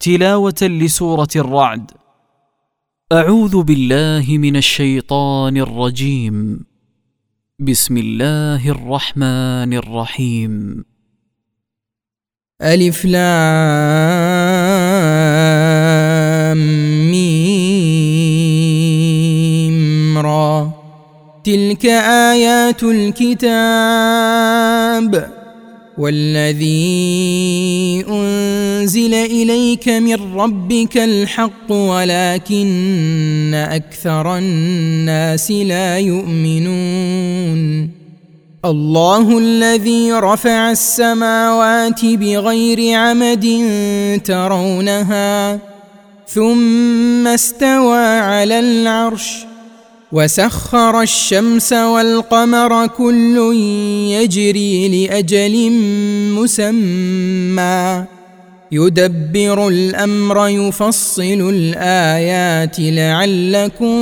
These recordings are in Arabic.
تلاوة لسورة الرعد. أعوذ بالله من الشيطان الرجيم. بسم الله الرحمن الرحيم. ألف لام ميم را، تلك آيات الكتاب والذي أنزل إليك من ربك الحق ولكن أكثر الناس لا يؤمنون. الله الذي رفع السماوات بغير عمد ترونها ثم استوى على العرش وسخر الشمس والقمر كل يجري لأجل مسمى يدبر الأمر يفصل الآيات لعلكم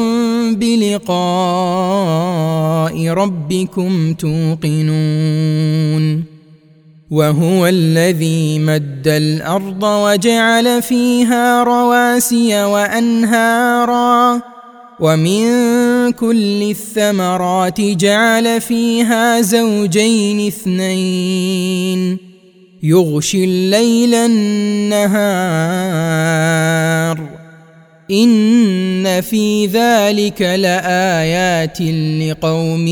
بلقاء ربكم توقنون. وهو الذي مد الأرض وجعل فيها رواسي وأنهارا ومن كل الثمرات جعل فيها زوجين اثنين يغشي الليل النهار إن في ذلك لآيات لقوم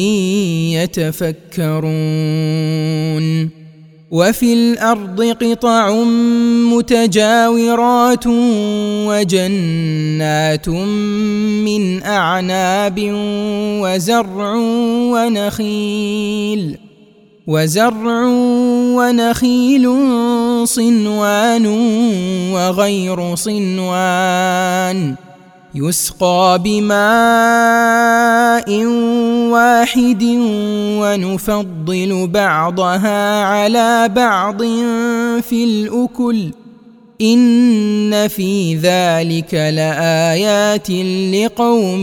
يتفكرون. وفي الأرض قطع متجاورات وجنات من أعناب وزرع ونخيل صنوان وغير صنوان يسقى بماء واحد ونفضل بعضها على بعض في الأكل إن في ذلك لآيات لقوم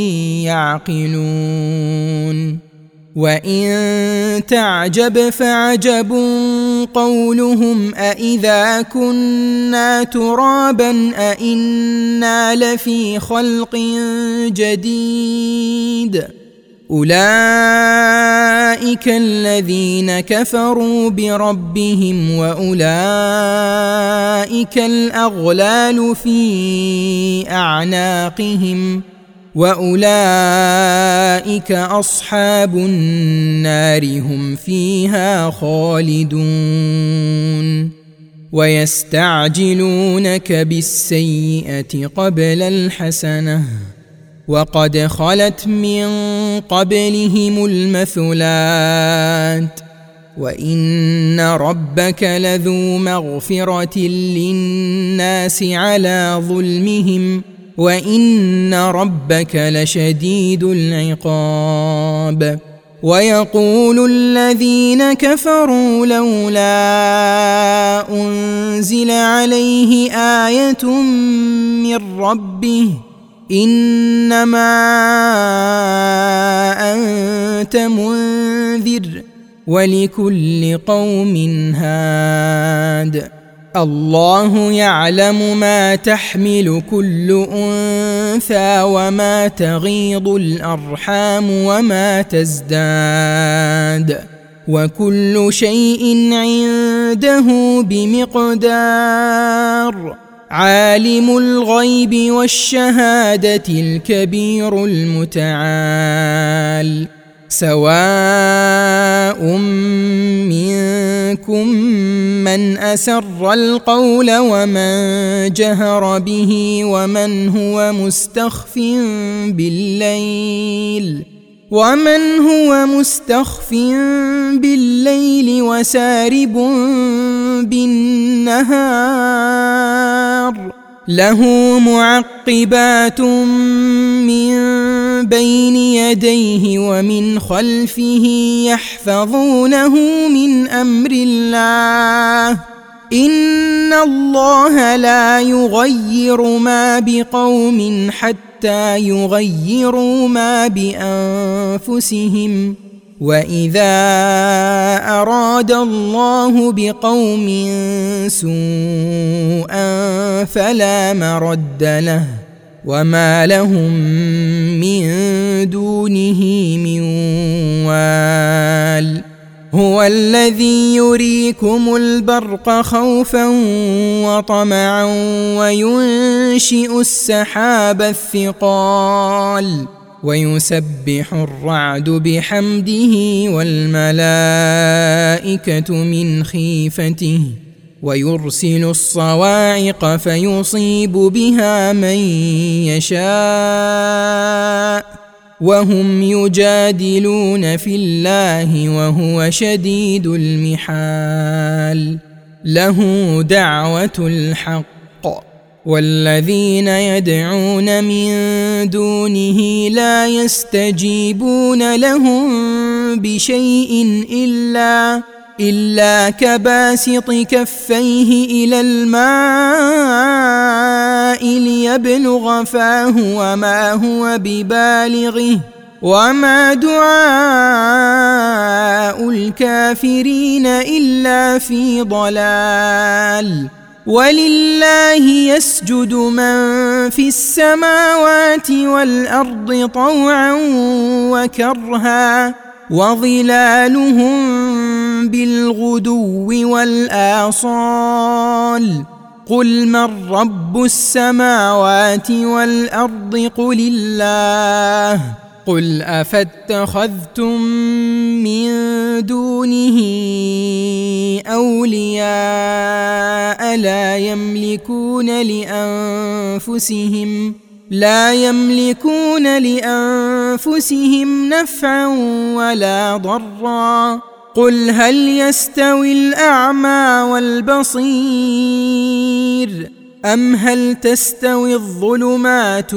يعقلون. وإن تعجب فعجب قولهم أإذا كنا ترابا أإنا لفي خلق جديد أولئك الذين كفروا بربهم وأولئك الأغلال في أعناقهم وأولئك أصحاب النار هم فيها خالدون. ويستعجلونك بالسيئة قبل الحسنة وقد خلت من قبلهم المثلات وإن ربك لذو مغفرة للناس على ظلمهم وإن ربك لشديد العقاب. ويقول الذين كفروا لولا أنزل عليه آية من ربه إنما أنت منذر ولكل قوم هاد. الله يعلم ما تحمل كل أنثى وما تغيض الأرحام وما تزداد وكل شيء عنده بمقدار. عالم الغيب والشهادة الكبير المتعال. سواء منكم من أسر القول ومن جهر به ومن هو مستخف بالليل وسارب بالنهار له معقبات من بين يديه ومن خلفه يحفظونه من أمر الله إن الله لا يغير ما بقوم حتى يغيروا ما بأنفسهم وإذا أراد الله بقوم سوءا فلا مرد له وما لهم من دونه من وال هو الذي يريكم البرق خوفا وطمعا وينشئ السحاب الثقال ويسبح الرعد بحمده والملائكة من خيفته ويرسل الصواعق فيصيب بها من يشاء وهم يجادلون في الله وهو شديد المحال له دعوة الحق والذين يدعون من دونه لا يستجيبون لهم بشيء إلا كباسط كفيه إلى الماء ليبلغ فاه وما هو ببالغه وما دعاء الكافرين إلا في ضلال ولله يسجد من في السماوات والأرض طوعا وكرها وظلالهم بالغدو والآصال قل من رب السماوات والأرض قل الله قل أفاتخذتم من دونه أولياء لا يملكون لأنفسهم نفعا ولا ضرا قل هل يستوي الأعمى والبصير أم هل تستوي الظلمات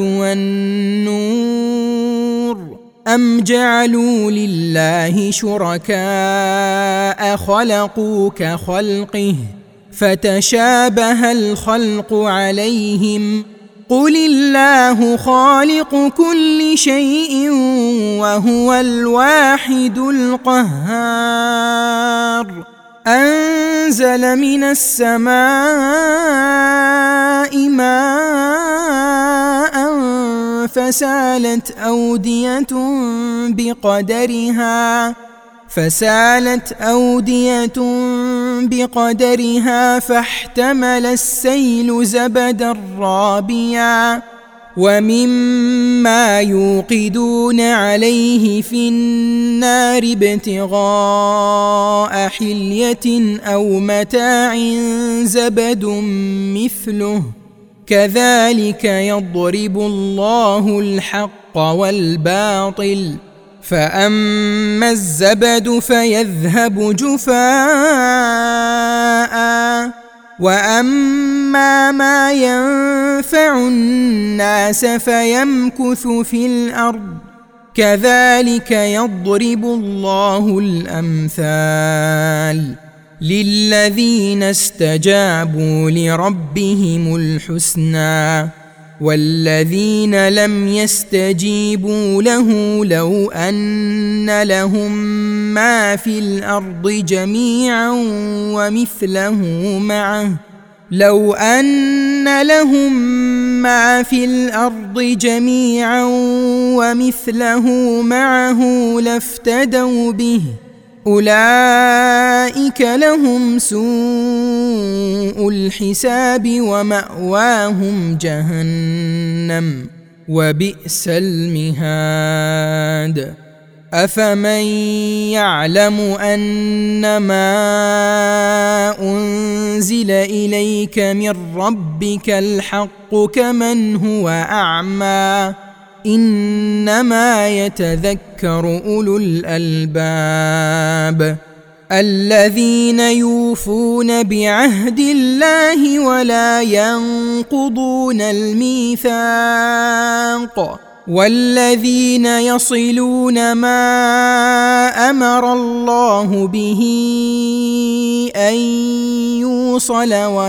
والنور أم جعلوا لله شركاء خلقوا كخلقه فتشابه الخلق عليهم قل الله خالق كل شيء وهو الواحد القهار أنزل من السماء ماء فسالت أودية بقدرها فاحتمل السيل زبدا رابيا ومما يوقدون عليه في النار ابتغاء حلية أو متاع زبد مثله كذلك يضرب الله الحق والباطل فأما الزبد فيذهب جفاء وأما ما ينفع الناس فيمكث في الأرض كذلك يضرب الله الأمثال للذين استجابوا لربهم الحسنى والذين لم يستجيبوا له لو أن لهم ما في الأرض جميعا ومثله معه لافتدوا به أولئك لهم سوء الحساب ومأواهم جهنم وبئس المهاد أفمن يعلم أنما أنزل إليك من ربك الحق كمن هو أعمى إنما يتذكر أولو الألباب الذين يوفون بعهد الله ولا ينقضون الميثاق والذين يصلون ما أمر الله به أن يوصل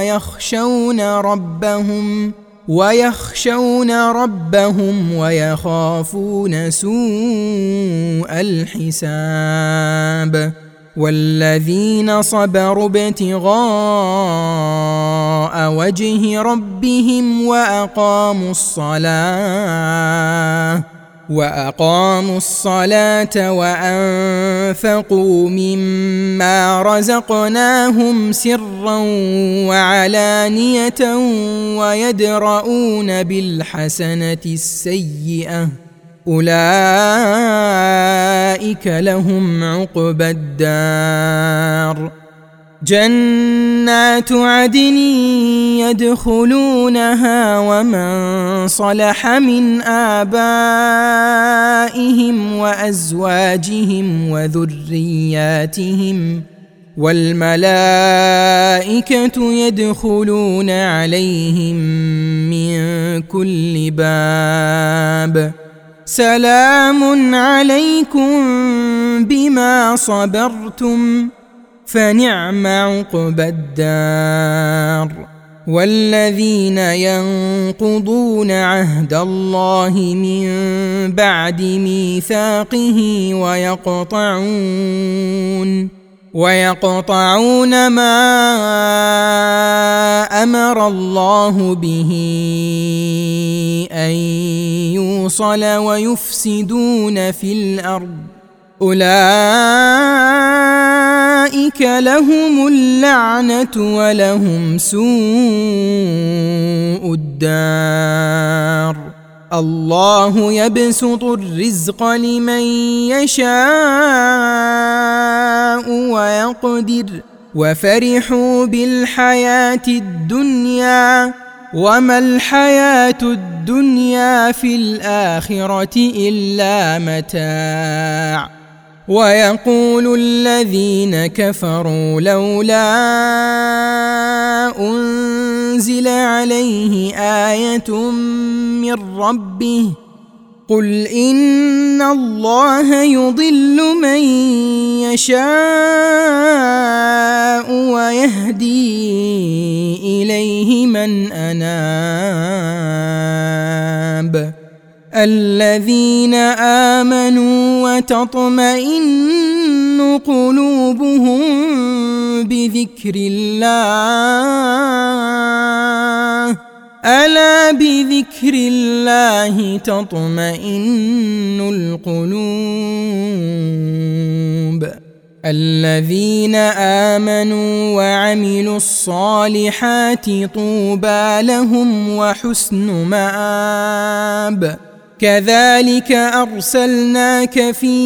ويخشون ربهم ويخافون سوء الحساب والذين صبروا ابتغاء وجه ربهم وأقاموا الصلاة وأنفقوا مما رزقناهم سرا وعلانية ويدرؤون بالحسنة السيئة أولئك لهم عقبى الدار جنات عدن يدخلونها ومن صلح من آبائهم وأزواجهم وذرياتهم والملائكة يدخلون عليهم من كل باب سلام عليكم بما صبرتم فنعم عقبى الدار والذين ينقضون عهد الله من بعد ميثاقه ويقطعون ما أمر الله به أن يوصل ويفسدون في الأرض أولئك لهم اللعنة ولهم سوء الدار الله يبسط الرزق لمن يشاء ويقدر وفرحوا بالحياة الدنيا وما الحياة الدنيا في الآخرة إلا متاع ويقول الذين كفروا لولا أنزل عليه آية من ربه قل إن الله يضل من يشاء ويهدي إليه من أناب الذين آمنوا وتطمئن قلوبهم بذكر الله ألا بذكر الله تطمئن القلوب الذين آمنوا وعملوا الصالحات طوبى لهم وحسن مآب كذلك أرسلناك في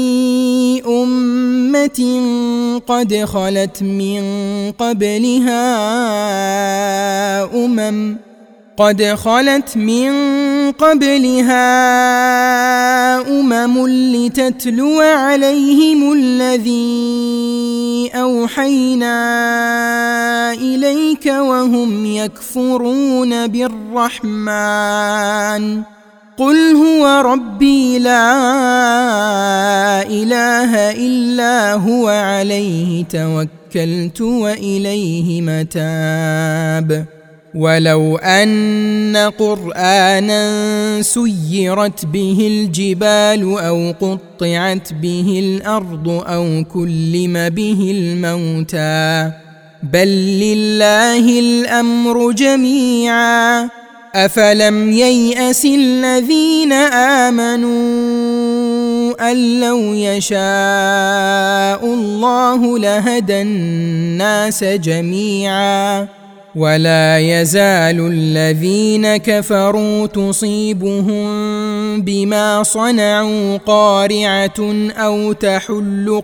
أمة قد خلت من قبلها أمم لتتلو عليهم الذي أوحينا إليك وهم يكفرون بالرحمن قل هو ربي لا إله إلا هو عليه توكلت وإليه متاب ولو أن قرآنا سيرت به الجبال أو قطعت به الأرض أو كلم به الموتى بل لله الأمر جميعا أفلم ييأس الذين آمنوا أن لو يشاء الله لهدى الناس جميعا ولا يزال الذين كفروا تصيبهم بما صنعوا قارعة أو تحل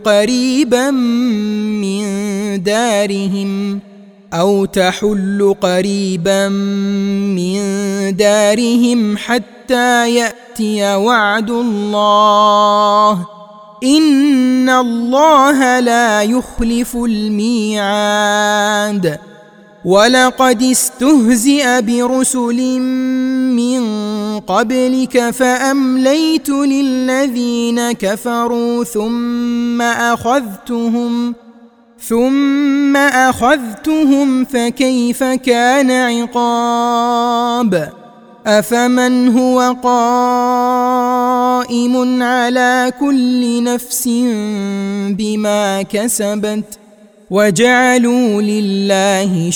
قريبا من دارهم حتى يأتي وعد الله إن الله لا يخلف الميعاد ولقد استهزئ برسل من قبلك فأمليت للذين كفروا ثم أخذتهم فكيف كان عقاب أفمن هو قائم على كل نفس بما كسبت وجعلوا لله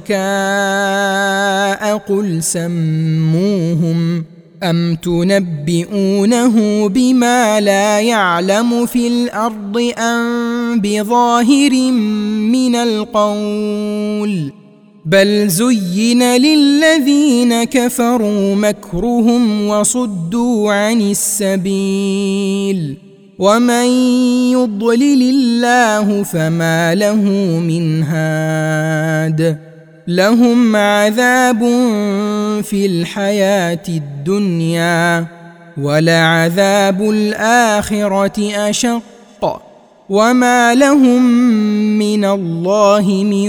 شركاء قل سموهم أم تنبئونه بما لا يعلم في الأرض أم بظاهر من القول بل زين للذين كفروا مكرهم وصدوا عن السبيل ومن يضلل الله فما له من هاد لهم عذاب في الحياة الدنيا ولعذاب الآخرة أشق وما لهم من الله من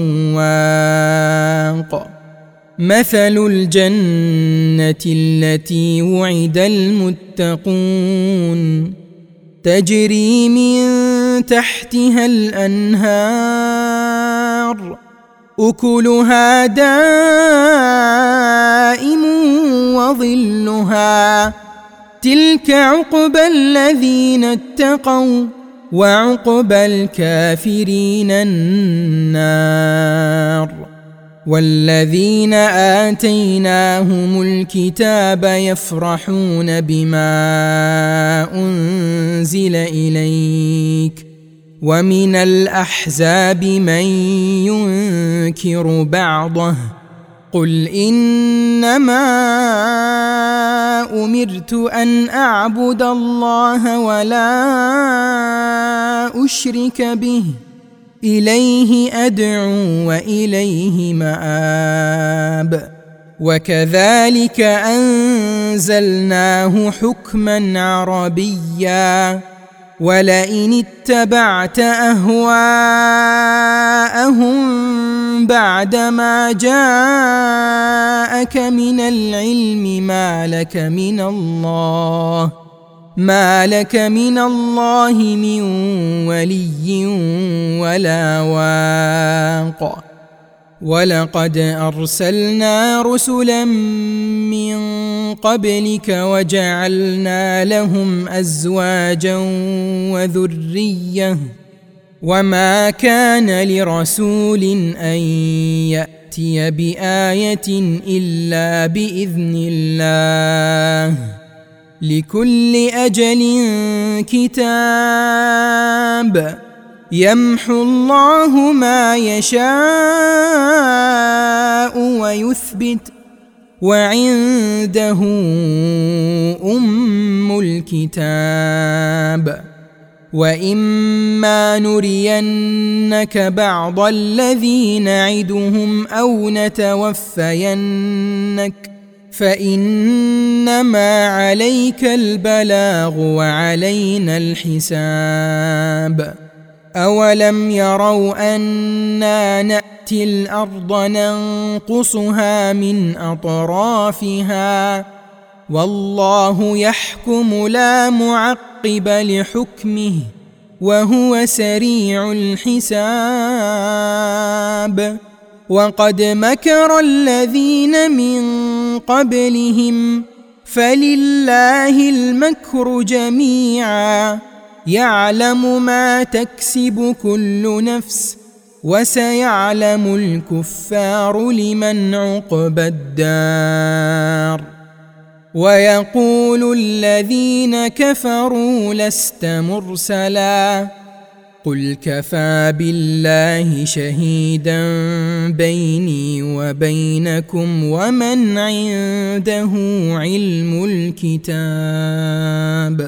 واق مثل الجنة التي وعد المتقون تجري من تحتها الأنهار أكلها دائم وظلها تلك عقبى الذين اتقوا وعقبى الكافرين النار والذين آتيناهم الكتاب يفرحون بما أنزل إليك ومن الأحزاب من ينكر بعضه قل إنما أمرت أن أعبد الله ولا أشرك به إليه أدعو وإليه مآب وكذلك أنزلناه حكما عربيا ولئن اتبعت أهواءهم بعدما جاءك من العلم ما لك من الله من ولي ولا واق ولقد أرسلنا رسلا من قبلك وجعلنا لهم أزواجا وذرية وما كان لرسول أن يأتي بآية إلا بإذن الله لكل أجل كتاب يمحو الله ما يشاء ويثبت وعنده أم الكتاب وإما نرينك بعض الذي نعدهم أو نتوفينك فإنما عليك البلاغ وعلينا الحساب أولم يروا أنا نأتي الأرض ننقصها من أطرافها والله يحكم لا معقب لحكمه وهو سريع الحساب وقد مكر الذين من قبلهم فلله المكر جميعا يعلم ما تكسب كل نفس وسيعلم الكفار لمن عقبى الدار ويقول الذين كفروا لست مرسلا قل كفى بالله شهيدا بيني وبينكم ومن عنده علم الكتاب